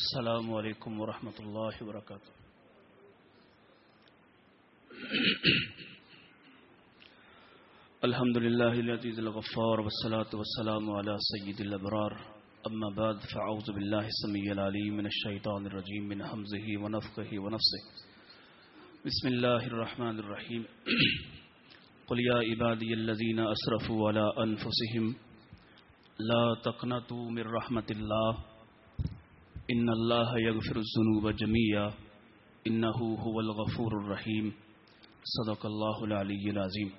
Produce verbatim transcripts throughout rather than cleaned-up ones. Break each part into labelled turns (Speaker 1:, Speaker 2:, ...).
Speaker 1: السلام علیکم ورحمۃ اللہ وبرکاتہ. الحمد للہ العزیز الغفار والصلاة والسلام علی سید الابرار. اما بعد فاعوذ باللہ السمیع العلیم من الشیطان الرجیم من حمزہ ونفخہ ونفثہ. بسم اللہ الرحمن الرحیم. قل یا عبادی الذین اسرفوا علی انفسہم لا تقنطوا من رحمت اللہ ان اللہ یغفر الذنوب جميعا انہ هو الغفور الرحیم. صدق اللہ العلی العظیم.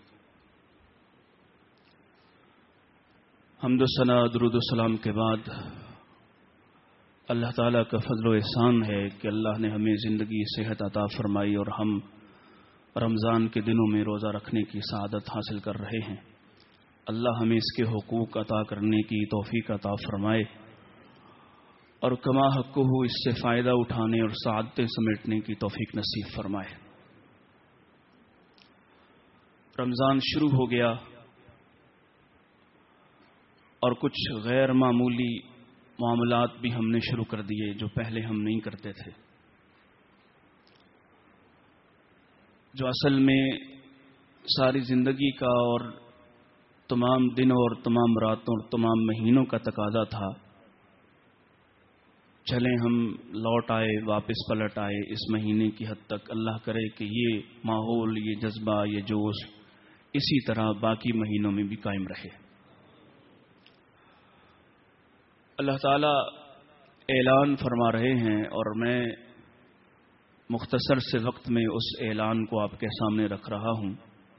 Speaker 1: حمد و ثنا درود و سلام کے بعد اللہ تعالیٰ کا فضل و احسان ہے کہ اللہ نے ہمیں زندگی صحت عطا فرمائی اور ہم رمضان کے دنوں میں روزہ رکھنے کی سعادت حاصل کر رہے ہیں. اللہ ہمیں اس کے حقوق عطا کرنے کی توفیق عطا فرمائے اور کما حق ہو اس سے فائدہ اٹھانے اور سعادتیں سمیٹنے کی توفیق نصیب فرمائے. رمضان شروع ہو گیا اور کچھ غیر معمولی معاملات بھی ہم نے شروع کر دیے جو پہلے ہم نہیں کرتے تھے، جو اصل میں ساری زندگی کا اور تمام دنوں اور تمام راتوں اور تمام مہینوں کا تقاضا تھا. چلیں ہم لوٹ آئے، واپس پلٹ آئے اس مہینے کی حد تک. اللہ کرے کہ یہ ماحول، یہ جذبہ، یہ جوش اسی طرح باقی مہینوں میں بھی قائم رہے. اللہ تعالیٰ اعلان فرما رہے ہیں اور میں مختصر سے وقت میں اس اعلان کو آپ کے سامنے رکھ رہا ہوں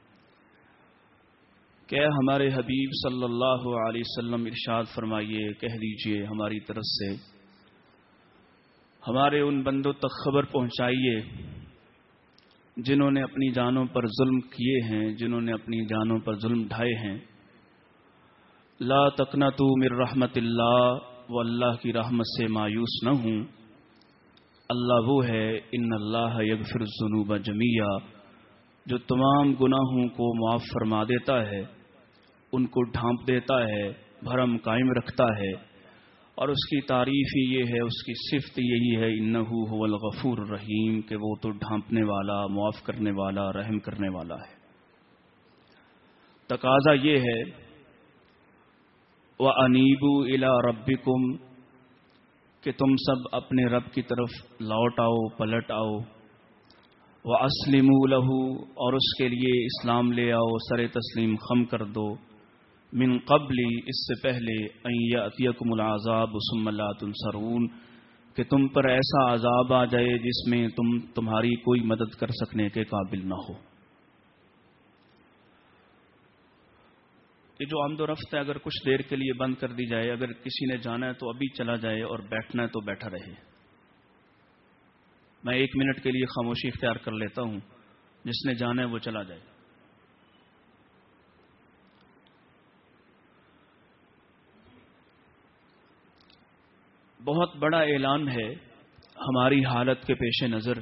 Speaker 1: کہ ہمارے حبیب صلی اللہ علیہ وسلم ارشاد فرمائیے، کہہ دیجئے ہماری طرف سے ہمارے ان بندوں تک خبر پہنچائیے جنہوں نے اپنی جانوں پر ظلم کیے ہیں، جنہوں نے اپنی جانوں پر ظلم ڈھائے ہیں. لا تقنطوا من رحمت اللہ، وہ اللہ کی رحمت سے مایوس نہ ہوں. اللہ وہ ہے ان اللہ یغفر الذنوب جميعا، جو تمام گناہوں کو معاف فرما دیتا ہے، ان کو ڈھانپ دیتا ہے، بھرم قائم رکھتا ہے. اور اس کی تعریف ہی یہ ہے، اس کی صفت یہی ہے، انہ هو الغفور الرحیم، کہ وہ تو ڈھانپنے والا، معاف کرنے والا، رحم کرنے والا ہے. تقاضا یہ ہے وَأَنِيبُوا إِلَىٰ رَبِّكُمْ، کہ تم سب اپنے رب کی طرف لوٹ آؤ، پلٹ آؤ. وَأَسْلِمُوا لَهُ، اور اس کے لیے اسلام لے آؤ، سر تسلیم خم کر دو. من قبل، اس سے پہلے، ان یأتیکم العذاب ثم لا تنصرون، کہ تم پر ایسا عذاب آ جائے جس میں تم تمہاری کوئی مدد کر سکنے کے قابل نہ ہو. یہ جو آمد و رفت ہے اگر کچھ دیر کے لیے بند کر دی جائے، اگر کسی نے جانا ہے تو ابھی چلا جائے اور بیٹھنا ہے تو بیٹھا رہے. میں ایک منٹ کے لیے خاموشی اختیار کر لیتا ہوں، جس نے جانا ہے وہ چلا جائے. بہت بڑا اعلان ہے ہماری حالت کے پیش نظر،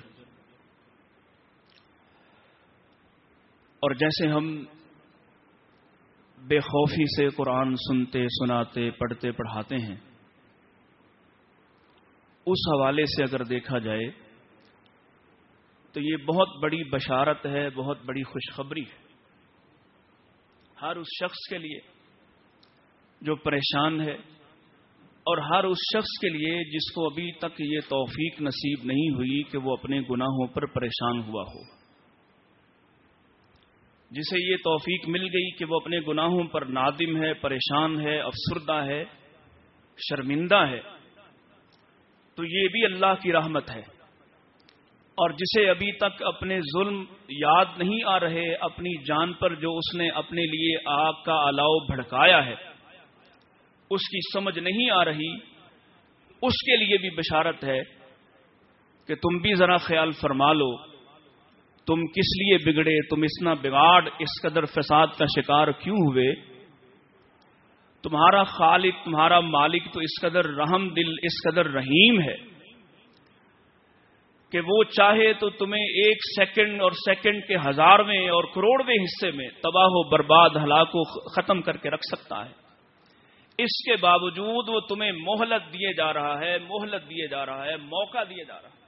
Speaker 1: اور جیسے ہم بے خوفی سے قرآن سنتے سناتے پڑھتے پڑھاتے ہیں، اس حوالے سے اگر دیکھا جائے تو یہ بہت بڑی بشارت ہے، بہت بڑی خوشخبری ہے ہر اس شخص کے لیے جو پریشان ہے، اور ہر اس شخص کے لیے جس کو ابھی تک یہ توفیق نصیب نہیں ہوئی کہ وہ اپنے گناہوں پر پریشان ہوا ہو. جسے یہ توفیق مل گئی کہ وہ اپنے گناہوں پر نادم ہے، پریشان ہے، افسردہ ہے، شرمندہ ہے، تو یہ بھی اللہ کی رحمت ہے. اور جسے ابھی تک اپنے ظلم یاد نہیں آ رہے، اپنی جان پر جو اس نے اپنے لیے آگ کا الاؤ بھڑکایا ہے اس کی سمجھ نہیں آ رہی، اس کے لیے بھی بشارت ہے کہ تم بھی ذرا خیال فرما لو، تم کس لیے بگڑے، تم اتنا بگاڑ، اس قدر فساد کا شکار کیوں ہوئے. تمہارا خالق، تمہارا مالک تو اس قدر رحم دل، اس قدر رحیم ہے کہ وہ چاہے تو تمہیں ایک سیکنڈ اور سیکنڈ کے ہزارویں اور کروڑویں حصے میں تباہ و برباد، ہلاک و ختم کر کے رکھ سکتا ہے. اس کے باوجود وہ تمہیں مہلت دیے جا رہا ہے مہلت دیے جا رہا ہے موقع دیے جا رہا ہے.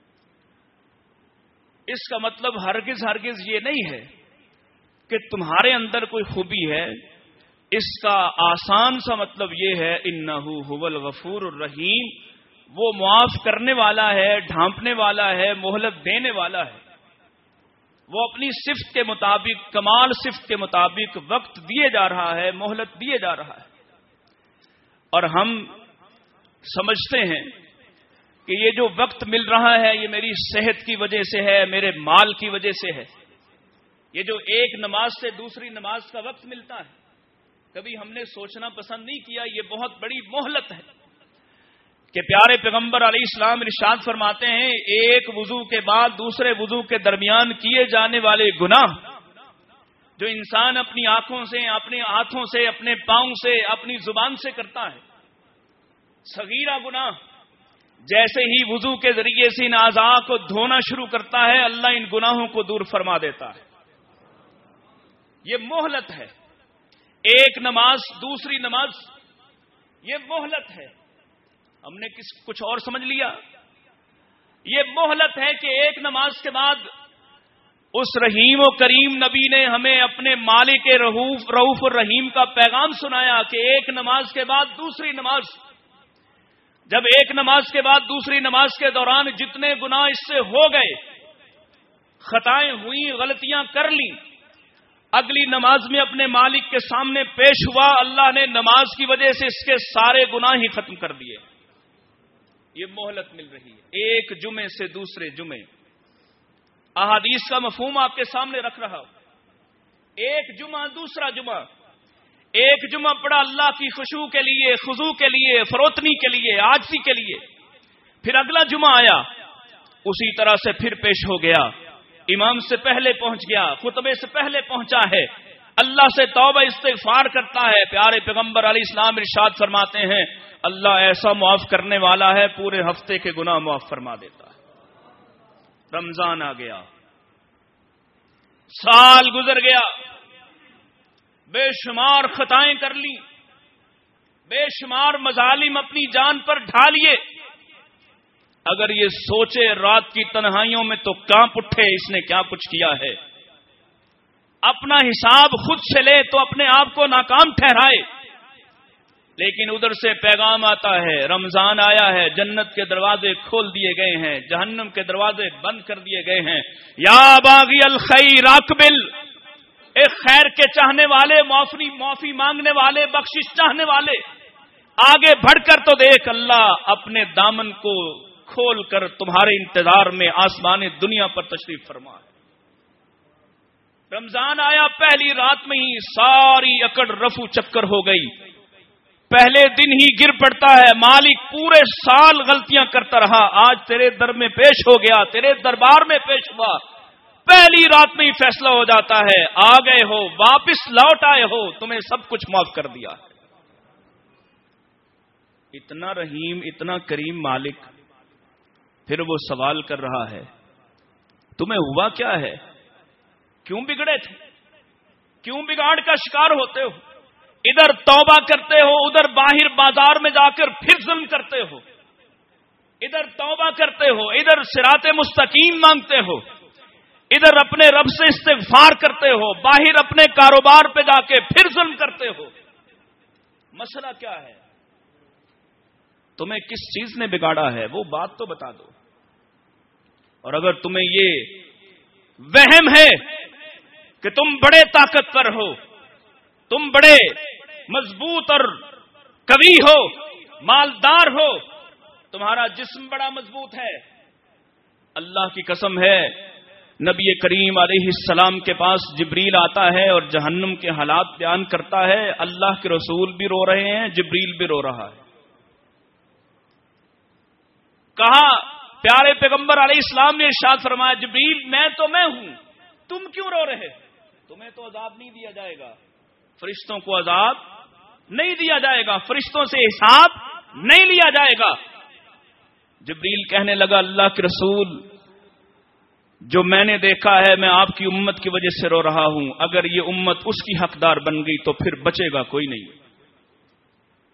Speaker 1: اس کا مطلب ہرگز ہرگز یہ نہیں ہے کہ تمہارے اندر کوئی خوبی ہے. اس کا آسان سا مطلب یہ ہے انہ هو الغفور الرحیم، وہ معاف کرنے والا ہے، ڈھانپنے والا ہے، مہلت دینے والا ہے. وہ اپنی صفت کے مطابق، کمال صفت کے مطابق وقت دیے جا رہا ہے، مہلت دیے جا رہا ہے. اور ہم سمجھتے ہیں کہ یہ جو وقت مل رہا ہے یہ میری صحت کی وجہ سے ہے، میرے مال کی وجہ سے ہے. یہ جو ایک نماز سے دوسری نماز کا وقت ملتا ہے، کبھی ہم نے سوچنا پسند نہیں کیا یہ بہت بڑی مہلت ہے کہ پیارے پیغمبر علیہ السلام ارشاد فرماتے ہیں ایک وضو کے بعد دوسرے وضو کے درمیان کیے جانے والے گناہ جو انسان اپنی آنکھوں سے، اپنے ہاتھوں سے، اپنے پاؤں سے، اپنی زبان سے کرتا ہے، صغیرہ گناہ، جیسے ہی وضو کے ذریعے سے ان اعضاء کو دھونا شروع کرتا ہے اللہ ان گناہوں کو دور فرما دیتا ہے. یہ مہلت ہے. ایک نماز دوسری نماز، یہ مہلت ہے. ہم نے کس کچھ اور سمجھ لیا. یہ مہلت ہے کہ ایک نماز کے بعد اس رحیم و کریم نبی نے ہمیں اپنے مالک رؤوف رؤوف الرحیم کا پیغام سنایا کہ ایک نماز کے بعد دوسری نماز، جب ایک نماز کے بعد دوسری نماز کے دوران جتنے گناہ اس سے ہو گئے، خطائیں ہوئیں، غلطیاں کر لیں، اگلی نماز میں اپنے مالک کے سامنے پیش ہوا، اللہ نے نماز کی وجہ سے اس کے سارے گناہ ہی ختم کر دیے. یہ مہلت مل رہی ہے ایک جمعے سے دوسرے جمعے. احادیث کا مفہوم آپ کے سامنے رکھ رہا ہوں. ایک جمعہ دوسرا جمعہ، ایک جمعہ پڑا اللہ کی خشوع کے لیے، خضوع کے لیے، فروتنی کے لیے، عاجزی کے لیے. پھر اگلا جمعہ آیا اسی طرح سے پھر پیش ہو گیا، امام سے پہلے پہنچ گیا، خطبے سے پہلے پہنچا ہے، اللہ سے توبہ استغفار کرتا ہے. پیارے پیغمبر علیہ السلام ارشاد فرماتے ہیں اللہ ایسا معاف کرنے والا ہے پورے ہفتے کے گناہ معاف فرما دیتا ہے. رمضان آ گیا، سال گزر گیا، بے شمار خطائیں کر لی، بے شمار مظالم اپنی جان پر ڈھا لیے. اگر یہ سوچے رات کی تنہائیوں میں تو کانپ اٹھے اس نے کیا کچھ کیا ہے. اپنا حساب خود سے لے تو اپنے آپ کو ناکام ٹھہرائے. لیکن ادھر سے پیغام آتا ہے رمضان آیا ہے، جنت کے دروازے کھول دیے گئے ہیں، جہنم کے دروازے بند کر دیے گئے ہیں. یا باغی الخیر اقبل، ایک خیر کے چاہنے والے، معافی معافی مانگنے والے، بخشش چاہنے والے، آگے بڑھ کر تو دیکھ اللہ اپنے دامن کو کھول کر تمہارے انتظار میں آسمان دنیا پر تشریف فرما. رمضان آیا، پہلی رات میں ہی ساری اکڑ رفو چکر ہو گئی، پہلے دن ہی گر پڑتا ہے. مالک پورے سال غلطیاں کرتا رہا، آج تیرے در میں پیش ہو گیا، تیرے دربار میں پیش ہوا، پہلی رات میں ہی فیصلہ ہو جاتا ہے آ گئے ہو، واپس لوٹ آئے ہو، تمہیں سب کچھ معاف کر دیا. اتنا رحیم، اتنا کریم مالک. پھر وہ سوال کر رہا ہے تمہیں ہوا کیا ہے، کیوں بگڑے تھے، کیوں بگاڑ کا شکار ہوتے ہو، ادھر توبہ کرتے ہو، ادھر باہر بازار میں جا کر پھر ظلم کرتے ہو، ادھر توبہ کرتے ہو، ادھر صراط مستقیم مانگتے ہو، ادھر اپنے رب سے استغفار کرتے ہو، باہر اپنے کاروبار پہ جا کے پھر ظلم کرتے ہو. مسئلہ کیا ہے، تمہیں کس چیز نے بگاڑا ہے وہ بات تو بتا دو. اور اگر تمہیں یہ وہم ہے کہ تم بڑے طاقتور ہو، تم بڑے مضبوط اور قوی ہو، مالدار ہو، تمہارا جسم بڑا مضبوط ہے، اللہ کی قسم ہے نبی کریم علیہ السلام کے پاس جبریل آتا ہے اور جہنم کے حالات بیان کرتا ہے، اللہ کے رسول بھی رو رہے ہیں، جبریل بھی رو رہا ہے. کہا پیارے پیغمبر علیہ السلام نے ارشاد فرمایا جبریل میں تو میں ہوں، تم کیوں رو رہے، تمہیں تو عذاب نہیں دیا جائے گا، فرشتوں کو عذاب نہیں دیا جائے گا، فرشتوں سے حساب نہیں لیا جائے گا. جبریل کہنے لگا اللہ کے رسول جو میں نے دیکھا ہے میں آپ کی امت کی وجہ سے رو رہا ہوں، اگر یہ امت اس کی حقدار بن گئی تو پھر بچے گا کوئی نہیں.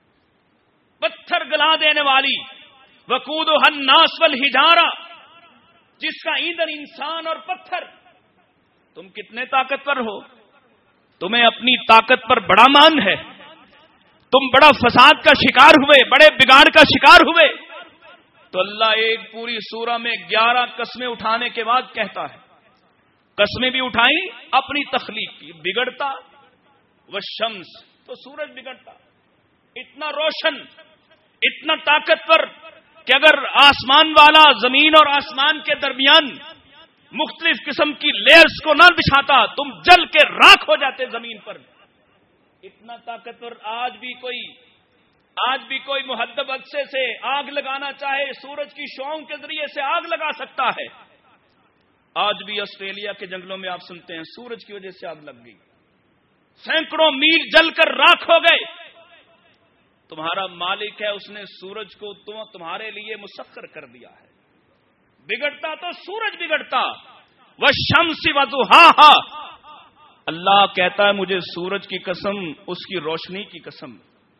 Speaker 1: جلا دینے والی، وقودها الناس والحجارہ، جس کا ایندھن انسان اور پتھر. تم کتنے طاقتور ہو؟ تمہیں اپنی طاقت پر بڑا مان ہے، تم بڑا فساد کا شکار ہوئے، بڑے بگاڑ کا شکار ہوئے. تو اللہ ایک پوری سورہ میں گیارہ قسمیں اٹھانے کے بعد کہتا ہے، قسمیں بھی اٹھائیں اپنی تخلیق کی. بگڑتا والشمس، تو سورج بگڑتا، اتنا روشن، اتنا طاقتور کہ اگر آسمان والا زمین اور آسمان کے درمیان مختلف قسم کی لیئرز کو نہ بچھاتا تم جل کے راکھ ہو جاتے زمین پر. اتنا طاقتور. آج بھی کوئی آج بھی کوئی مہذب عدسے سے آگ لگانا چاہے سورج کی شعاؤں کے ذریعے سے آگ لگا سکتا ہے. آج بھی آسٹریلیا کے جنگلوں میں آپ سنتے ہیں سورج کی وجہ سے آگ لگ گئی، سینکڑوں میل جل کر راکھ ہو گئے. تمہارا مالک ہے، اس نے سورج کو تم تمہارے لیے مسخر کر دیا ہے. بگڑتا تو سورج بگڑتا. والشمس وضحاہا، اللہ کہتا ہے مجھے سورج کی قسم، اس کی روشنی کی قسم.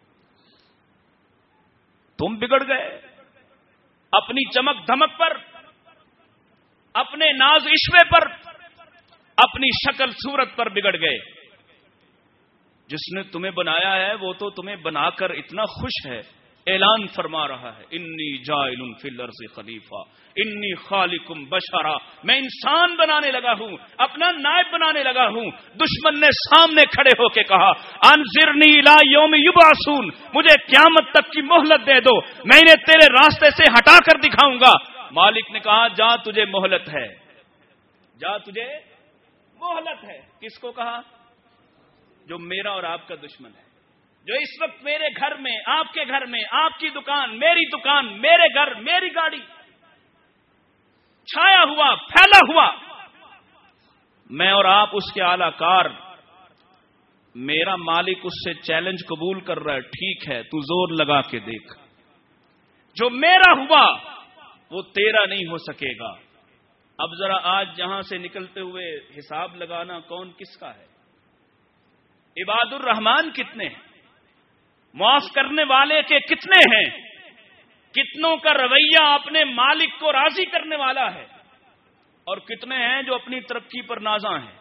Speaker 1: تم بگڑ گئے اپنی چمک دھمک پر، اپنے ناز عشوے پر، اپنی شکل صورت پر بگڑ گئے. جس نے تمہیں بنایا ہے وہ تو تمہیں بنا کر اتنا خوش ہے، اعلان فرما رہا ہے انی جاعل فی الارض خلیفہ انی خالق بشرا، میں انسان بنانے لگا ہوں، اپنا نائب بنانے لگا ہوں. دشمن نے سامنے کھڑے ہو کے کہا انذرنی الی یوم یبعثون، مجھے قیامت تک کی مہلت دے دو، میں انہیں تیرے راستے سے ہٹا کر دکھاؤں گا. مالک نے کہا جا تجھے مہلت ہے، جا تجھے مہلت ہے. کس کو کہا؟ جو میرا اور آپ کا دشمن ہے، جو اس وقت میرے گھر میں، آپ کے گھر میں، آپ کی دکان، میری دکان، میرے گھر، میری گاڑی، چھایا ہوا، پھیلا ہوا. میں اور آپ اس کے اعلی کار. میرا مالک اس سے چیلنج قبول کر رہا ہے، ٹھیک ہے تو زور لگا کے دیکھ، جو میرا ہوا وہ تیرا نہیں ہو سکے گا. اب ذرا آج یہاں سے نکلتے ہوئے حساب لگانا کون کس کا ہے. عباد الرحمان کتنے ہیں؟ معاف کرنے والے کے کتنے ہیں؟ کتنوں کا رویہ اپنے مالک کو راضی کرنے والا ہے، اور کتنے ہیں جو اپنی ترقی پر نازاں ہیں.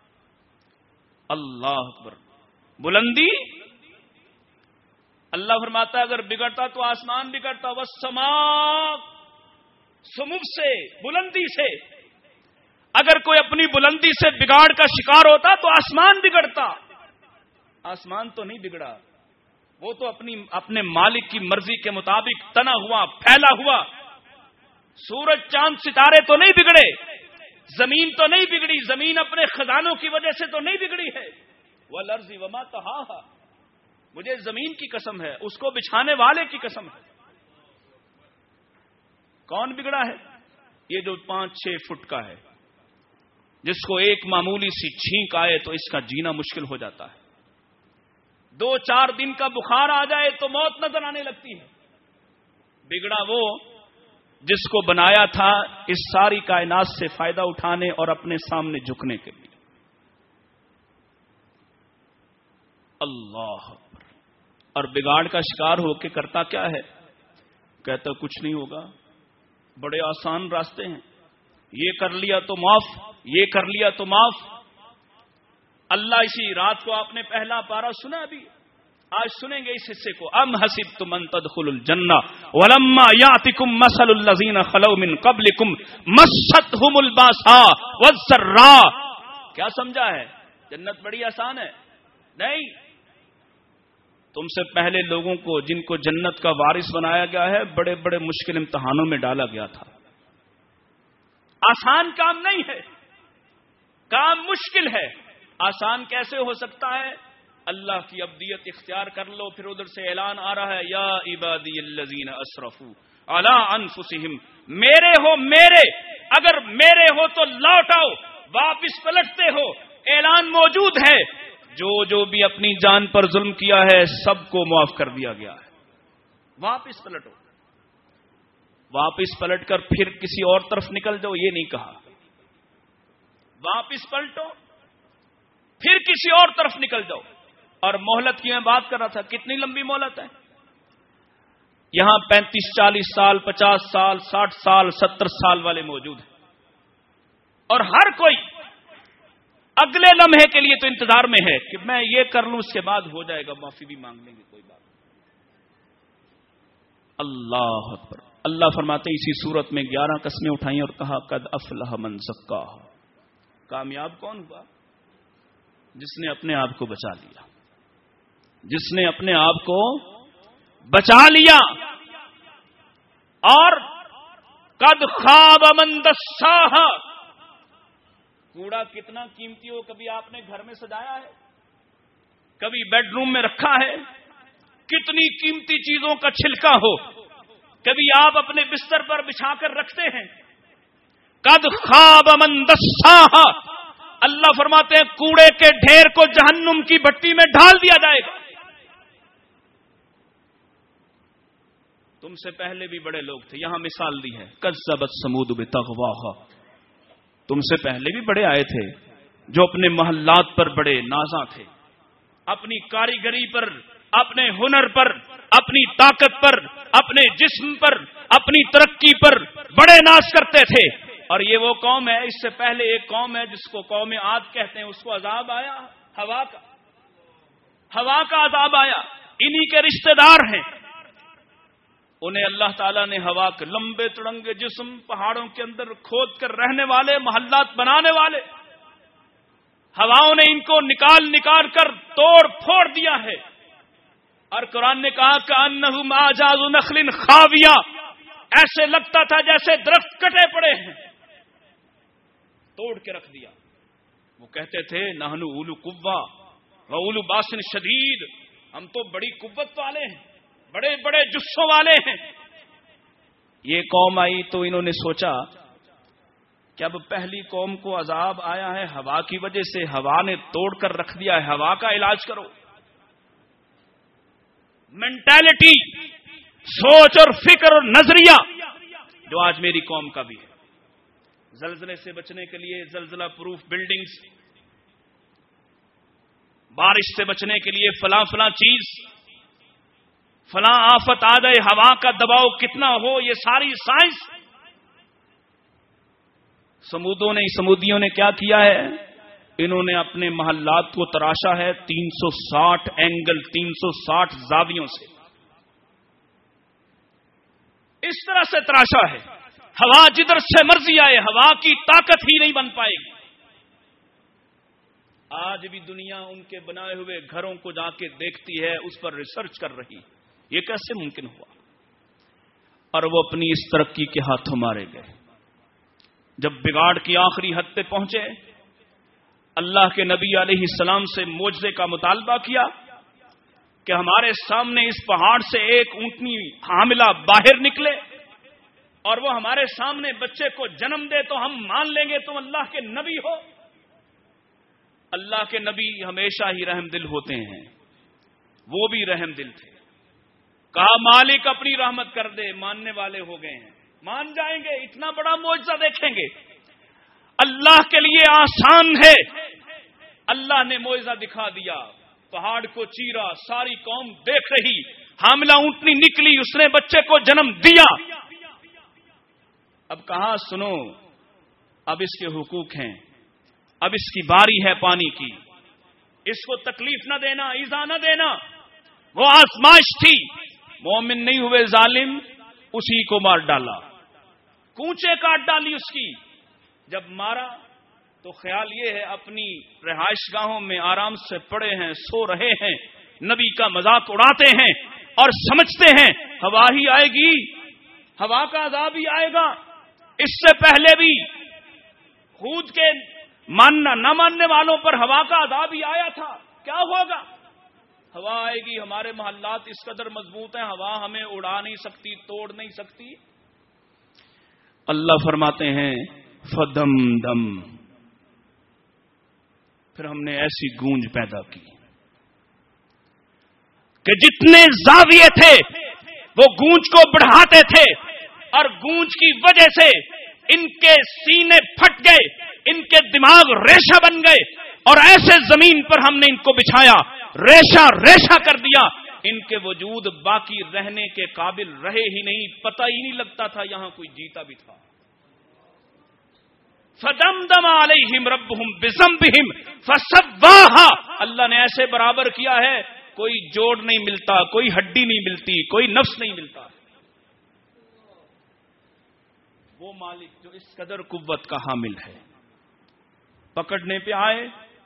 Speaker 1: اللہ اکبر. بلندی، اللہ فرماتا ہے اگر بگڑتا تو آسمان بگڑتا. والسماء، سمو سے، بلندی سے. اگر کوئی اپنی بلندی سے بگاڑ کا شکار ہوتا تو آسمان بگڑتا. آسمان تو نہیں بگڑا، وہ تو اپنی اپنے مالک کی مرضی کے مطابق تنا ہوا، پھیلا ہوا. سورج چاند ستارے تو نہیں بگڑے، زمین تو نہیں بگڑی، زمین اپنے خزانوں کی وجہ سے تو نہیں بگڑی ہے. والارض وما طحاہا، مجھے زمین کی قسم ہے، اس کو بچھانے والے کی قسم ہے. کون بگڑا ہے؟ یہ جو پانچ چھ فٹ کا ہے، جس کو ایک معمولی سی چھینک آئے تو اس کا جینا مشکل ہو جاتا ہے. دو چار دن کا بخار آ جائے تو موت نظر آنے لگتی ہے. بگڑا وہ جس کو بنایا تھا اس ساری کائنات سے فائدہ اٹھانے اور اپنے سامنے جھکنے کے لیے. اللہ اکبر. اور بگاڑ کا شکار ہو کے کرتا کیا ہے؟ کہتا کچھ نہیں ہوگا، بڑے آسان راستے ہیں، یہ کر لیا تو معاف، یہ کر لیا تو معاف. اللہ اسی رات کو آپ نے پہلا پارا سنا، ابھی آج سنیں گے اس حصے کو. ام حسبتم ان تدخلوا الجنہ ولما یاتکم مثل الذین خلو من قبلکم مستهم الباساء والضراء. کیا سمجھا ہے؟ جنت بڑی آسان ہے؟ نہیں. تم سے پہلے لوگوں کو جن کو جنت کا وارث بنایا گیا ہے بڑے بڑے مشکل امتحانوں میں ڈالا گیا تھا. آسان کام نہیں ہے، کام مشکل ہے. آسان کیسے ہو سکتا ہے؟ اللہ کی عبدیت اختیار کر لو. پھر ادھر سے اعلان آ رہا ہے یا عبادی الذین اسرفوا علی انفسہم، میرے ہو میرے، اگر میرے ہو تو لوٹ آؤ، واپس پلٹتے ہو. اعلان موجود ہے، جو جو بھی اپنی جان پر ظلم کیا ہے سب کو معاف کر دیا گیا ہے. واپس پلٹو. واپس پلٹ کر پھر کسی اور طرف نکل جاؤ یہ نہیں کہا. واپس پلٹو پھر کسی اور طرف نکل جاؤ. اور مہلت کی میں بات کر رہا تھا، کتنی لمبی مہلت ہے؟ یہاں پینتیس چالیس سال پچاس سال ساٹھ سال ستر سال والے موجود ہیں، اور ہر کوئی اگلے لمحے کے لیے تو انتظار میں ہے کہ میں یہ کر لوں اس کے بعد ہو جائے گا، معافی بھی مانگ لیں گے، کوئی بات۔ اللہ اکبر۔ اللہ فرماتے اسی صورت میں گیارہ قسمیں اٹھائیں اور کہا قد افلح من زکاہا، کامیاب کون ہوا؟ جس نے اپنے آپ کو بچا لیا، جس نے اپنے آپ کو بچا لیا۔ اور قد خاب من دساہا، کوڑا کتنا قیمتی ہو، کبھی آپ نے گھر میں سجایا ہے، کبھی بیڈ روم میں رکھا ہے، کتنی قیمتی چیزوں کا چھلکا ہو، کبھی آپ اپنے بستر پر بچھا کر رکھتے ہیں۔ قد خاب من دساہا، اللہ فرماتے ہیں کوڑے کے ڈھیر کو جہنم کی بھٹی میں ڈال دیا جائے گا۔ تم سے پہلے بھی بڑے لوگ تھے، یہاں مثال دی ہے کذبت ثمود بطغواہا، تم سے پہلے بھی بڑے آئے تھے جو اپنے محلات پر بڑے نازاں تھے، اپنی کاریگری پر، اپنے ہنر پر، اپنی طاقت پر، اپنے جسم پر، اپنی ترقی پر بڑے ناز کرتے تھے۔ اور یہ وہ قوم ہے، اس سے پہلے ایک قوم ہے جس کو قوم عاد کہتے ہیں، اس کو عذاب آیا ہوا کا، ہوا کا عذاب آیا، انہی کے رشتہ دار ہیں۔ انہیں اللہ تعالیٰ نے ہوا کے لمبے تڑنگے جسم، پہاڑوں کے اندر کھود کر رہنے والے، محلات بنانے والے، ہواؤں نے ان کو نکال نکال کر توڑ پھوڑ دیا ہے۔ اور قرآن نے کہا کہ انہم اعجاز نخل خاویہ، ایسے لگتا تھا جیسے درخت کٹے پڑے ہیں، توڑ کے رکھ دیا۔ وہ کہتے تھے نحن اولو قوہ و اولو باس شدید، ہم تو بڑی قوت والے ہیں، بڑے بڑے جسوں والے ہیں۔ یہ قوم آئی تو انہوں نے سوچا کہ اب پہلی قوم کو عذاب آیا ہے ہوا کی وجہ سے، ہوا نے توڑ کر رکھ دیا ہے، ہوا کا علاج کرو۔ مینٹالٹی، سوچ اور فکر اور نظریہ جو آج میری قوم کا بھی ہے، زلزلے سے بچنے کے لیے زلزلہ پروف بلڈنگز، بارش سے بچنے کے لیے فلاں فلاں چیز، فلاں آفت آ جائے ہوا کا دباؤ کتنا ہو، یہ ساری سائنس۔ سمودوں نے سمودیوں نے کیا کیا ہے؟ انہوں نے اپنے محلات کو تراشا ہے تین سو ساٹھ اینگل، تین سو ساٹھ زاویوں سے، اس طرح سے تراشا ہے، ہوا جدھر سے مرضی آئے، ہوا کی طاقت ہی نہیں بن پائے گی۔ آج بھی دنیا ان کے بنائے ہوئے گھروں کو جا کے دیکھتی ہے، اس پر ریسرچ کر رہی، یہ کیسے ممکن ہوا؟ اور وہ اپنی اس ترقی کے ہاتھوں مارے گئے۔ جب بگاڑ کی آخری حد پہ پہنچے، اللہ کے نبی علیہ السلام سے معجزے کا مطالبہ کیا کہ ہمارے سامنے اس پہاڑ سے ایک اونٹنی حاملہ باہر نکلے اور وہ ہمارے سامنے بچے کو جنم دے تو ہم مان لیں گے تم اللہ کے نبی ہو۔ اللہ کے نبی ہمیشہ ہی رحم دل ہوتے ہیں، وہ بھی رحم دل تھے۔ کہا مالک اپنی رحمت کر دے، ماننے والے ہو گئے ہیں، مان جائیں گے، اتنا بڑا معجزہ دیکھیں گے، اللہ کے لیے آسان ہے۔ اللہ نے معجزہ دکھا دیا، پہاڑ کو چیرا، ساری قوم دیکھ رہی، حاملہ اونٹنی نکلی، اس نے بچے کو جنم دیا۔ اب کہا سنو، اب اس کے حقوق ہیں، اب اس کی باری ہے پانی کی، اس کو تکلیف نہ دینا، ایذا نہ دینا۔ وہ آزمائش تھی، مومن نہیں ہوئے ظالم، اسی کو مار ڈالا، کونچے کاٹ ڈالی اس کی۔ جب مارا تو خیال یہ ہے اپنی رہائش گاہوں میں آرام سے پڑے ہیں، سو رہے ہیں، نبی کا مذاق اڑاتے ہیں اور سمجھتے ہیں ہوا ہی آئے گی، ہوا کا عذاب ہی آئے گا۔ اس سے پہلے بھی خود کے ماننا نہ ماننے والوں پر ہوا کا عذاب ہی آیا تھا، کیا ہوگا؟ ہوا آئے گی، ہمارے محلات اس قدر مضبوط ہیں، ہوا ہمیں اڑا نہیں سکتی، توڑ نہیں سکتی۔ اللہ فرماتے ہیں فدم دم، پھر ہم نے ایسی گونج پیدا کی کہ جتنے زاویے تھے وہ گونج کو بڑھاتے تھے، اور گونج کی وجہ سے ان کے سینے پھٹ گئے، ان کے دماغ ریشہ بن گئے، اور ایسے زمین پر ہم نے ان کو بچھایا، ریشہ ریشہ کر دیا، ان کے وجود باقی رہنے کے قابل رہے ہی نہیں، پتہ ہی نہیں لگتا تھا یہاں کوئی جیتا بھی تھا. فدمدم علیہم ربہم بذنبہم فسواہا، اللہ نے ایسے برابر کیا ہے کوئی جوڑ نہیں ملتا، کوئی ہڈی نہیں ملتی، کوئی نفس نہیں ملتا. وہ مالک جو اس قدر قوت کا حامل ہے، پکڑنے پہ آئے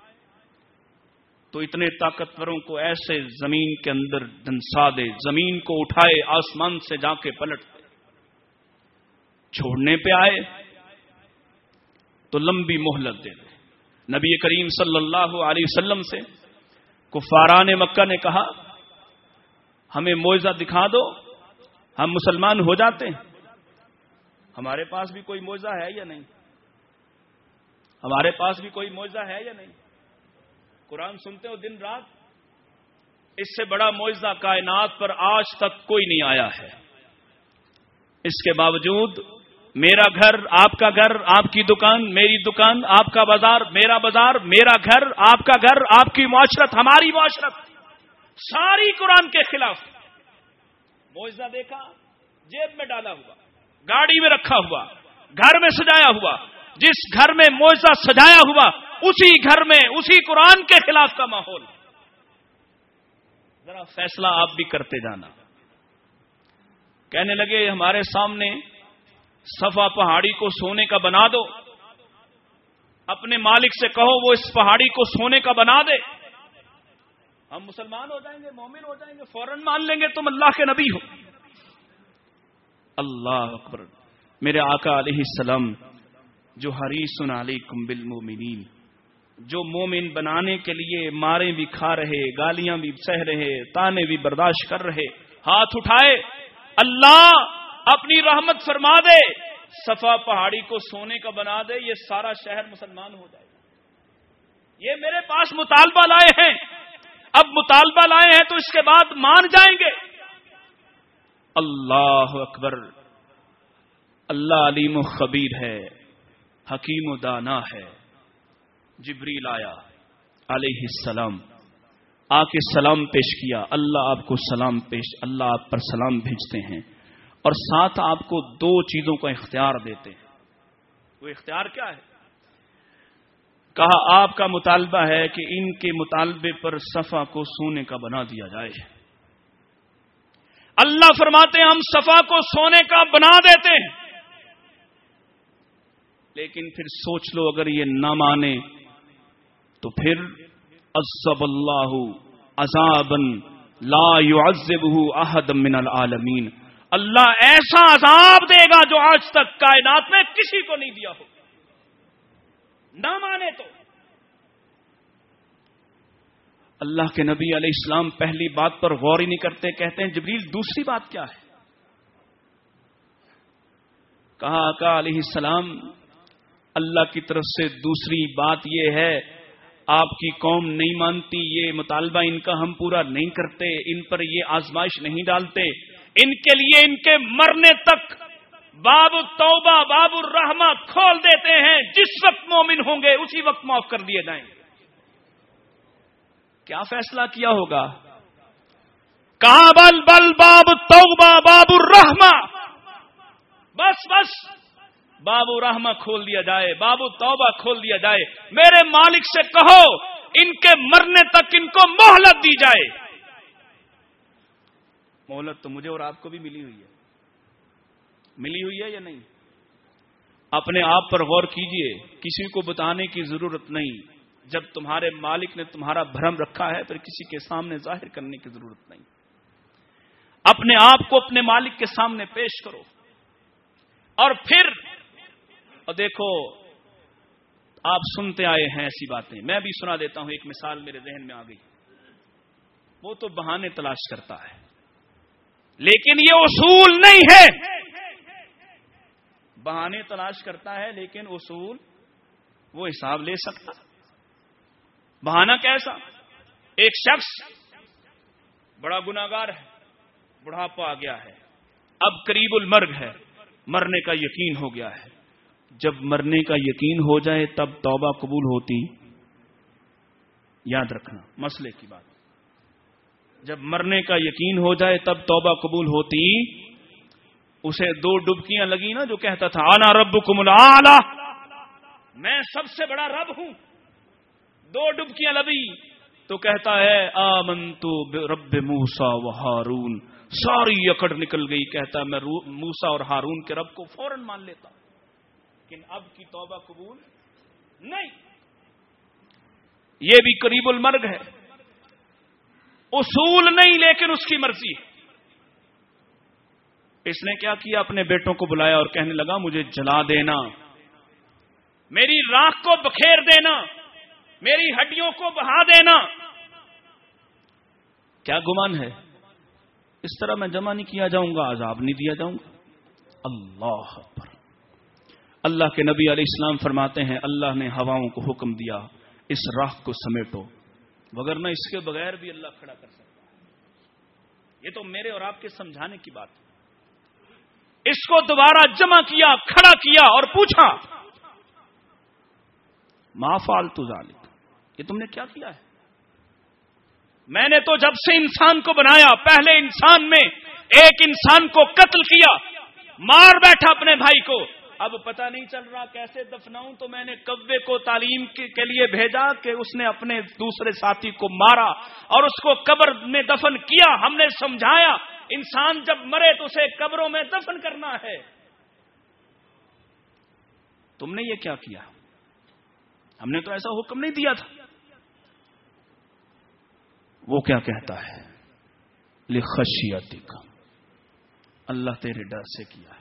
Speaker 1: تو اتنے طاقتوروں کو ایسے زمین کے اندر دنسا دے، زمین کو اٹھائے آسمان سے جا کے پلٹ دے. چھوڑنے پہ آئے تو لمبی مہلت دے دے. نبی کریم صلی اللہ علیہ وسلم سے کفاران مکہ نے کہا ہمیں معجزہ دکھا دو، ہم مسلمان ہو جاتے ہیں. ہمارے پاس بھی کوئی معجزہ ہے یا نہیں؟ ہمارے پاس بھی کوئی معجزہ ہے یا نہیں؟ قرآن سنتے ہو دن رات، اس سے بڑا معجزہ کائنات پر آج تک کوئی نہیں آیا ہے. اس کے باوجود میرا گھر آپ کا گھر، آپ کی دکان میری دکان، آپ کا بازار میرا بازار، میرا گھر آپ کا گھر، آپ کی معاشرت ہماری معاشرت، ساری قرآن کے خلاف. معجزہ دیکھا، جیب میں ڈالا ہوا، گاڑی میں رکھا ہوا، گھر میں سجایا ہوا. جس گھر میں معجزہ سجایا ہوا اسی گھر میں اسی قرآن کے خلاف کا ماحول. ذرا فیصلہ آپ بھی کرتے جانا. کہنے لگے ہمارے سامنے صفا پہاڑی کو سونے کا بنا دو، اپنے مالک سے کہو وہ اس پہاڑی کو سونے کا بنا دے، ہم مسلمان ہو جائیں گے، مومن ہو جائیں گے، فوراً مان لیں گے تم اللہ کے نبی ہو. اللہ اکبر. میرے آقا علیہ السلام جو حریص علیکم بالمؤمنین، جو مومن بنانے کے لیے مارے بھی کھا رہے، گالیاں بھی سہ رہے، تانے بھی برداشت کر رہے، ہاتھ اٹھائے اللہ اپنی رحمت فرما دے، صفا پہاڑی کو سونے کا بنا دے، یہ سارا شہر مسلمان ہو جائے. یہ میرے پاس مطالبہ لائے ہیں، اب مطالبہ لائے ہیں تو اس کے بعد مان جائیں گے. اللہ اکبر. اللہ علیم و خبیر ہے، حکیم و دانا ہے. جبریل آیا علیہ السلام، آ کے سلام پیش کیا. اللہ آپ کو سلام پیش اللہ آپ پر سلام بھیجتے ہیں اور ساتھ آپ کو دو چیزوں کا اختیار دیتے ہیں. وہ اختیار کیا ہے؟ کہا آپ کا مطالبہ ہے کہ ان کے مطالبے پر صفا کو سونے کا بنا دیا جائے. اللہ فرماتے ہیں ہم صفا کو سونے کا بنا دیتے ہیں، لیکن پھر سوچ لو اگر یہ نہ مانے تو پھر عذب اللہ عذابا لا يعذبه احد من العالمین، اللہ ایسا عذاب دے گا جو آج تک کائنات میں کسی کو نہیں دیا ہو. نہ مانے تو. اللہ کے نبی علیہ السلام پہلی بات پر غور ہی نہیں کرتے، کہتے ہیں جبریل دوسری بات کیا ہے؟ کہا آقا علیہ السلام اللہ کی طرف سے دوسری بات یہ ہے آپ کی قوم نہیں مانتی، یہ مطالبہ ان کا ہم پورا نہیں کرتے، ان پر یہ آزمائش نہیں ڈالتے، ان کے لیے ان کے مرنے تک باب التوبہ باب الرحمہ کھول دیتے ہیں، جس وقت مومن ہوں گے اسی وقت معاف کر دیے جائیں گے. کیا فیصلہ کیا ہوگا؟ کہاں بل بل باب التوبہ باب الرحمہ، بس بس باب الرحمہ کھول دیا جائے، باب التوبہ کھول دیا جائے. میرے مالک سے کہو ان کے مرنے تک ان کو مہلت دی جائے. مہلت تو مجھے اور آپ کو بھی ملی ہوئی ہے، ملی ہوئی ہے یا نہیں؟ اپنے آپ پر غور کیجئے، کسی کو بتانے کی ضرورت نہیں. جب تمہارے مالک نے تمہارا بھرم رکھا ہے پھر کسی کے سامنے ظاہر کرنے کی ضرورت نہیں. اپنے آپ کو اپنے مالک کے سامنے پیش کرو اور پھر اور دیکھو آپ سنتے آئے ہیں ایسی باتیں، میں بھی سنا دیتا ہوں. ایک مثال میرے ذہن میں آ گئی. وہ تو بہانے تلاش کرتا ہے لیکن یہ اصول نہیں ہے. بہانے تلاش کرتا ہے لیکن اصول وہ حساب لے سکتا. بہانہ کیسا؟ ایک شخص بڑا گناہگار ہے، بڑھاپا آ گیا ہے، اب قریب المرگ ہے، مرنے کا یقین ہو گیا ہے. جب مرنے کا یقین ہو جائے تب توبہ قبول ہوتی؟ یاد رکھنا مسئلے کی بات. جب مرنے کا یقین ہو جائے تب توبہ قبول ہوتی. اسے دو ڈبکیاں لگی نا جو کہتا تھا انا ربکم الاعلی، میں سب سے بڑا رب ہوں. دو ڈبکیاں لبی تو کہتا ہے آمنت برب موسیٰ و ہارون. ساری اکڑ نکل گئی. کہتا میں موسیٰ اور ہارون کے رب کو فوراً مان لیتا، لیکن اب کی توبہ قبول نہیں. یہ بھی قریب المرگ ہے. اصول نہیں لیکن اس کی مرضی ہے. اس نے کیا کیا؟ اپنے بیٹوں کو بلایا اور کہنے لگا مجھے جلا دینا، میری راکھ کو بکھیر دینا، میری ہڈیوں کو بہا دینا. کیا گمان ہے اس طرح میں جمع نہیں کیا جاؤں گا، عذاب نہیں دیا جاؤں گا؟ اللہ اکبر. اللہ کے نبی علیہ السلام فرماتے ہیں اللہ نے ہواؤں کو حکم دیا اس راکھ کو سمیٹو، وگرنہ اس کے بغیر بھی اللہ کھڑا کر سکتا ہے. یہ تو میرے اور آپ کے سمجھانے کی بات ہے. اس کو دوبارہ جمع کیا، کھڑا کیا اور پوچھا ما فعلت ذلک، یہ تم نے کیا کیا ہے؟ میں نے تو جب سے انسان کو بنایا پہلے انسان میں ایک انسان کو قتل کیا، مار بیٹھا اپنے بھائی کو. اب پتہ نہیں چل رہا کیسے دفناؤں، تو میں نے کوے کو تعلیم کے لیے بھیجا کہ اس نے اپنے دوسرے ساتھی کو مارا اور اس کو قبر میں دفن کیا. ہم نے سمجھایا انسان جب مرے تو اسے قبروں میں دفن کرنا ہے. تم نے یہ کیا کیا؟ ہم نے تو ایسا حکم نہیں دیا تھا. وہ کیا کہتا ہے لخشیتک، اللہ تیرے ڈر سے کیا ہے.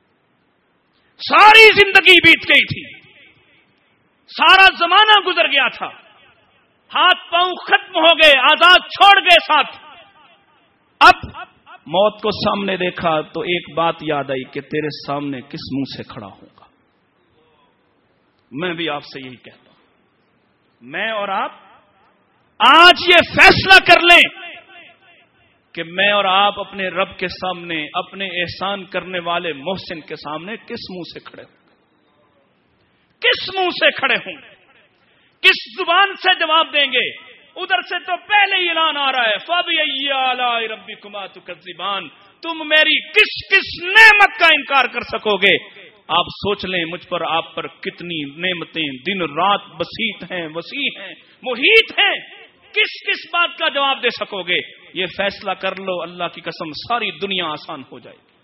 Speaker 1: ساری زندگی بیت گئی تھی، سارا زمانہ گزر گیا تھا، ہاتھ پاؤں ختم ہو گئے، آزاد چھوڑ گئے ساتھ. اب موت کو سامنے دیکھا تو ایک بات یاد آئی کہ تیرے سامنے کس منہ سے کھڑا ہوں گا. میں بھی آپ سے یہی کہتا ہوں، میں اور آپ آج یہ فیصلہ کر لیں کہ میں اور آپ اپنے رب کے سامنے، اپنے احسان کرنے والے محسن کے سامنے کس منہ سے کھڑے ہوں گے، کس منہ سے کھڑے ہوں گے، کس زبان سے جواب دیں گے. ادھر سے تو پہلے ہی اعلان آ رہا ہے فَبِأَيِّ آلَاءِ رَبِّكُمَا تُكَذِّبَانِ، تم میری کس کس نعمت کا انکار کر سکو گے. آپ سوچ لیں مجھ پر آپ پر کتنی نعمتیں دن رات بسیط ہیں، وسیع ہیں، محیط ہیں، کس کس بات کا جواب دے سکو گے. یہ فیصلہ کر لو، اللہ کی قسم ساری دنیا آسان ہو جائے گی.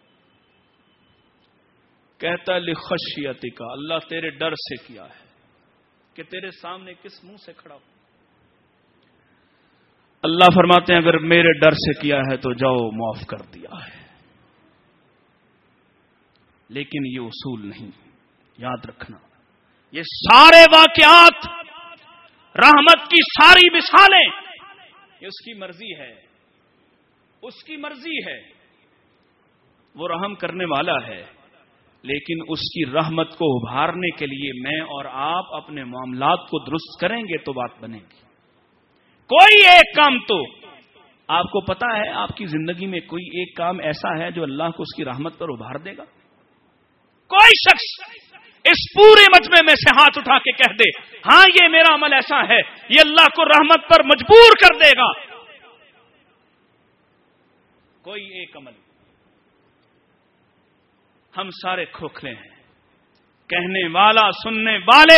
Speaker 1: کہتا لخشیتک، اللہ تیرے ڈر سے کیا ہے کہ تیرے سامنے کس منہ سے کھڑا ہو. اللہ فرماتے ہیں اگر میرے ڈر سے کیا ہے تو جاؤ معاف کر دیا ہے. لیکن یہ اصول نہیں، یاد رکھنا یہ سارے واقعات، رحمت کی ساری مثالیں، یہ اس کی مرضی ہے، اس کی مرضی ہے. وہ رحم کرنے والا ہے، لیکن اس کی رحمت کو ابھارنے کے لیے میں اور آپ اپنے معاملات کو درست کریں گے تو بات بنے گی. کوئی ایک کام تو آپ کو پتا ہے آپ کی زندگی میں کوئی ایک کام ایسا ہے جو اللہ کو اس کی رحمت پر ابھار دے گا؟ کوئی شخص اس پورے مجمع میں سے ہاتھ اٹھا کے کہہ دے ہاں یہ میرا عمل ایسا ہے یہ اللہ کو رحمت پر مجبور کر دے گا؟ کوئی ایک عمل. ہم سارے کھوکھلے ہیں، کہنے والا سننے والے.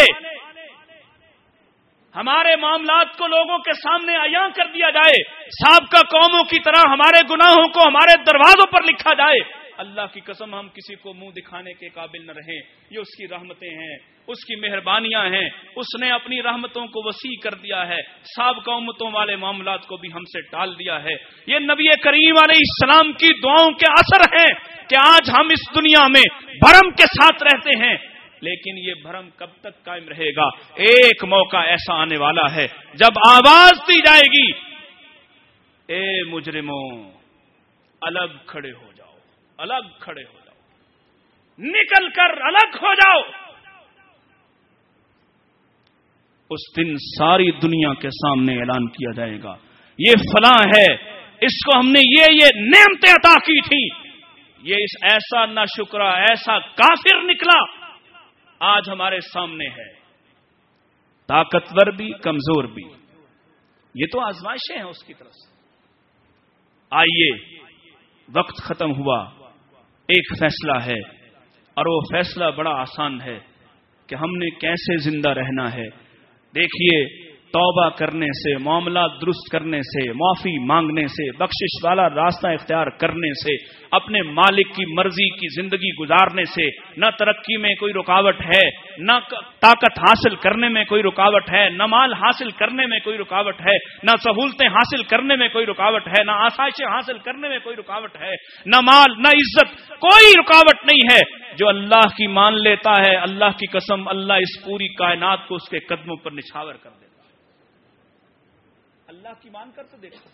Speaker 1: ہمارے معاملات کو لوگوں کے سامنے عیاں کر دیا جائے، سابقہ قوموں کی طرح ہمارے گناہوں کو ہمارے دروازوں پر لکھا جائے. اللہ کی قسم ہم کسی کو منہ دکھانے کے قابل نہ رہیں. یہ اس کی رحمتیں ہیں، اس کی مہربانیاں ہیں. اس نے اپنی رحمتوں کو وسیع کر دیا ہے، سابقہ امتوں والے معاملات کو بھی ہم سے ٹال دیا ہے. یہ نبی کریم علیہ السلام کی دعاؤں کے اثر ہیں کہ آج ہم اس دنیا میں بھرم کے ساتھ رہتے ہیں. لیکن یہ بھرم کب تک قائم رہے گا؟ ایک موقع ایسا آنے والا ہے جب آواز دی جائے گی اے مجرموں الگ کھڑے ہو جاؤ، الگ کھڑے ہو جاؤ، نکل کر الگ ہو جاؤ. اس دن ساری دنیا کے سامنے اعلان کیا جائے گا یہ فلاں ہے، اس کو ہم نے یہ یہ نعمتیں عطا کی تھی، یہ اس ایسا ناشکرا ایسا کافر نکلا، آج ہمارے سامنے ہے، طاقتور بھی کمزور بھی. یہ تو آزمائشیں ہیں اس کی طرف سے. آئیے وقت ختم ہوا، ایک فیصلہ ہے اور وہ فیصلہ بڑا آسان ہے کہ ہم نے کیسے زندہ رہنا ہے۔ دیکھیے، توبہ کرنے سے، معاملات درست کرنے سے، معافی مانگنے سے، بخشش والا راستہ اختیار کرنے سے، اپنے مالک کی مرضی کی زندگی گزارنے سے نہ ترقی میں کوئی رکاوٹ ہے، نہ طاقت حاصل کرنے میں کوئی رکاوٹ ہے، نہ مال حاصل کرنے میں کوئی رکاوٹ ہے، نہ سہولتیں حاصل کرنے میں کوئی رکاوٹ ہے، نہ آسائشیں حاصل کرنے میں کوئی رکاوٹ ہے، نہ مال نہ عزت، کوئی رکاوٹ نہیں ہے۔ جو اللہ کی مان لیتا ہے، اللہ کی قسم، اللہ اس پوری کائنات کو اس کے قدموں پر نچھاور کر دیتا ہے۔ اللہ کی مان کر تو دیکھو۔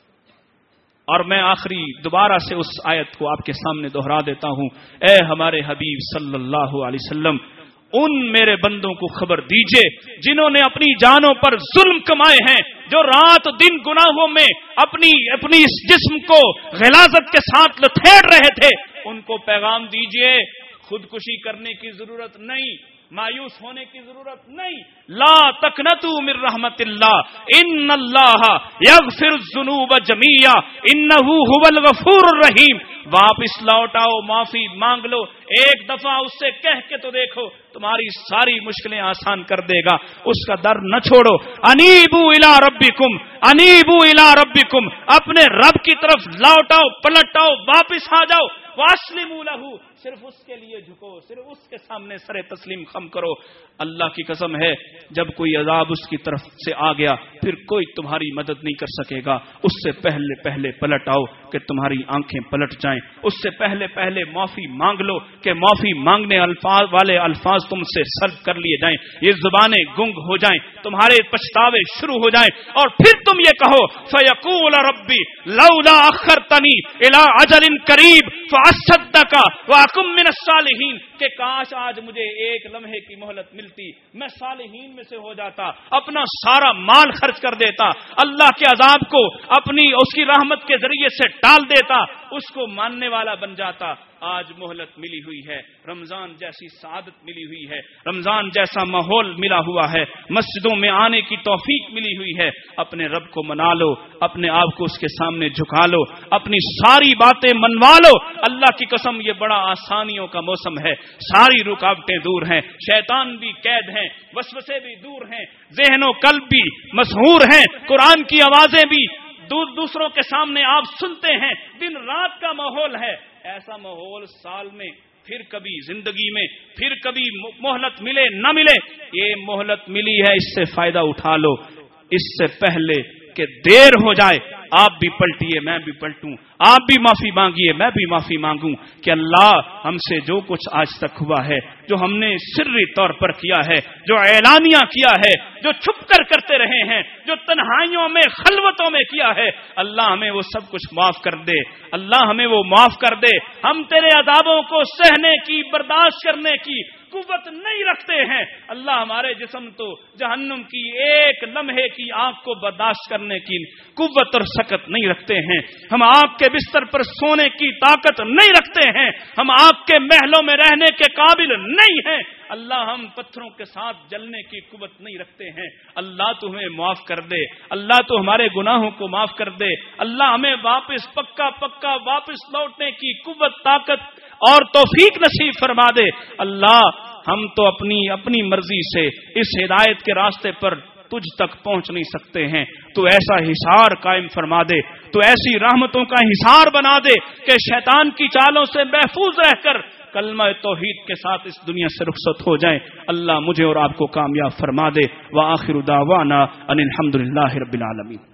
Speaker 1: اور میں آخری دوبارہ سے اس آیت کو آپ کے سامنے دہرا دیتا ہوں، اے ہمارے حبیب صلی اللہ علیہ وسلم، ان میرے بندوں کو خبر دیجئے جنہوں نے اپنی جانوں پر ظلم کمائے ہیں، جو رات دن گناہوں میں اپنی اپنی اس جسم کو غلاظت کے ساتھ لتھیڑ رہے تھے، ان کو پیغام دیجئے خودکشی کرنے کی ضرورت نہیں، مایوس ہونے کی ضرورت نہیں۔ لا تقنطوا من رحمت اللہ، ان اللہ یغفر الذنوب جميعا انہ هو الغفور الرحیم۔ واپس لوٹ آؤ، معافی مانگ لو، ایک دفعہ اس سے کہہ کے تو دیکھو، تمہاری ساری مشکلیں آسان کر دے گا۔ اس کا در نہ چھوڑو۔ انیبوا الی ربکم، انیبوا الی ربکم، اپنے رب کی طرف لوٹ آؤ، پلٹ آؤ، واپس آ جاؤ۔ واسلموا لہ، صرف اس کے لیے جھکو، صرف اس کے سامنے سر تسلیم خم کرو۔ اللہ کی قسم ہے، جب کوئی عذاب اس کی طرف سے آ گیا پھر کوئی تمہاری مدد نہیں کر سکے گا۔ اس سے پہلے پہلے پلٹ آؤ کہ تمہاری آنکھیں پلٹ جائیں، اس سے پہلے پہلے معافی مانگ لو کہ معافی مانگنے الفاظ والے الفاظ تم سے سلب کر لیے جائیں، یہ زبانیں گنگ ہو جائیں، تمہارے پچھتاوے شروع ہو جائیں، اور پھر تم یہ کہو فیقول ربی لولا اخرتنی الی اجل قریب فاصدق واکن من الصالحین، کہ کاش آج مجھے ایک لمحے کی مہلت ملتی، میں صالحین میں سے ہو جاتا، اپنا سارا مال خرچ کر دیتا، اللہ کے عذاب کو اپنی اس کی رحمت کے ذریعے سے ٹال دیتا، اس کو ماننے والا بن جاتا۔ آج مہلت ملی ہوئی ہے، رمضان جیسی سعادت ملی ہوئی ہے، رمضان جیسا ماحول ملا ہوا ہے، مسجدوں میں آنے کی توفیق ملی ہوئی ہے۔ اپنے رب کو منا لو، اپنے آپ کو اس کے سامنے جھکا لو، اپنی ساری باتیں منوا لو۔ اللہ کی قسم، یہ بڑا آسانیوں کا موسم ہے، ساری رکاوٹیں دور ہیں، شیطان بھی قید ہیں، وسوسے بھی دور ہیں، ذہن و قلب بھی مسحور ہیں، قرآن کی آوازیں بھی دوسروں کے سامنے آپ سنتے ہیں، دن رات کا ماحول ہے۔ ایسا ماحول سال میں پھر کبھی زندگی میں پھر کبھی مہلت ملے نہ ملے، یہ مہلت ملی ہے، اس سے فائدہ اٹھا لو، اس سے پہلے کہ دیر ہو جائے۔ آپ بھی پلٹیے، میں بھی پلٹوں، آپ بھی معافی مانگیے، میں بھی معافی مانگوں، کہ اللہ ہم سے جو کچھ آج تک ہوا ہے، جو ہم نے سری طور پر کیا ہے، جو اعلانیہ کیا ہے، جو چھپ کر کرتے رہے ہیں، جو تنہائیوں میں خلوتوں میں کیا ہے، اللہ ہمیں وہ سب کچھ معاف کر دے، اللہ ہمیں وہ معاف کر دے۔ ہم تیرے عذابوں کو سہنے کی، برداشت کرنے کی قوت نہیں رکھتے ہیں، اللہ ہمارے جسم تو جہنم کی ایک لمحے کی آگ کو برداشت کرنے کی قوت اور سکت نہیں رکھتے ہیں، ہم آگ کے بستر پر سونے کی طاقت نہیں رکھتے ہیں، ہم آگ کے محلوں میں رہنے کے قابل نہیں ہیں، اللہ ہم پتھروں کے ساتھ جلنے کی قوت نہیں رکھتے ہیں۔ اللہ تو ہمیں معاف کر دے، اللہ تو ہمارے گناہوں کو معاف کر دے، اللہ ہمیں واپس پکا پکا واپس لوٹنے کی قوت، طاقت اور توفیق نصیب فرما دے۔ اللہ ہم تو اپنی اپنی مرضی سے اس ہدایت کے راستے پر تجھ تک پہنچ نہیں سکتے ہیں، تو ایسا حصار قائم فرما دے، تو ایسی رحمتوں کا حصار بنا دے کہ شیطان کی چالوں سے محفوظ رہ کر کلمہ توحید کے ساتھ اس دنیا سے رخصت ہو جائیں۔ اللہ مجھے اور آپ کو کامیاب فرما دے۔ وآخر دعوانا ان الحمد للہ رب العالمین۔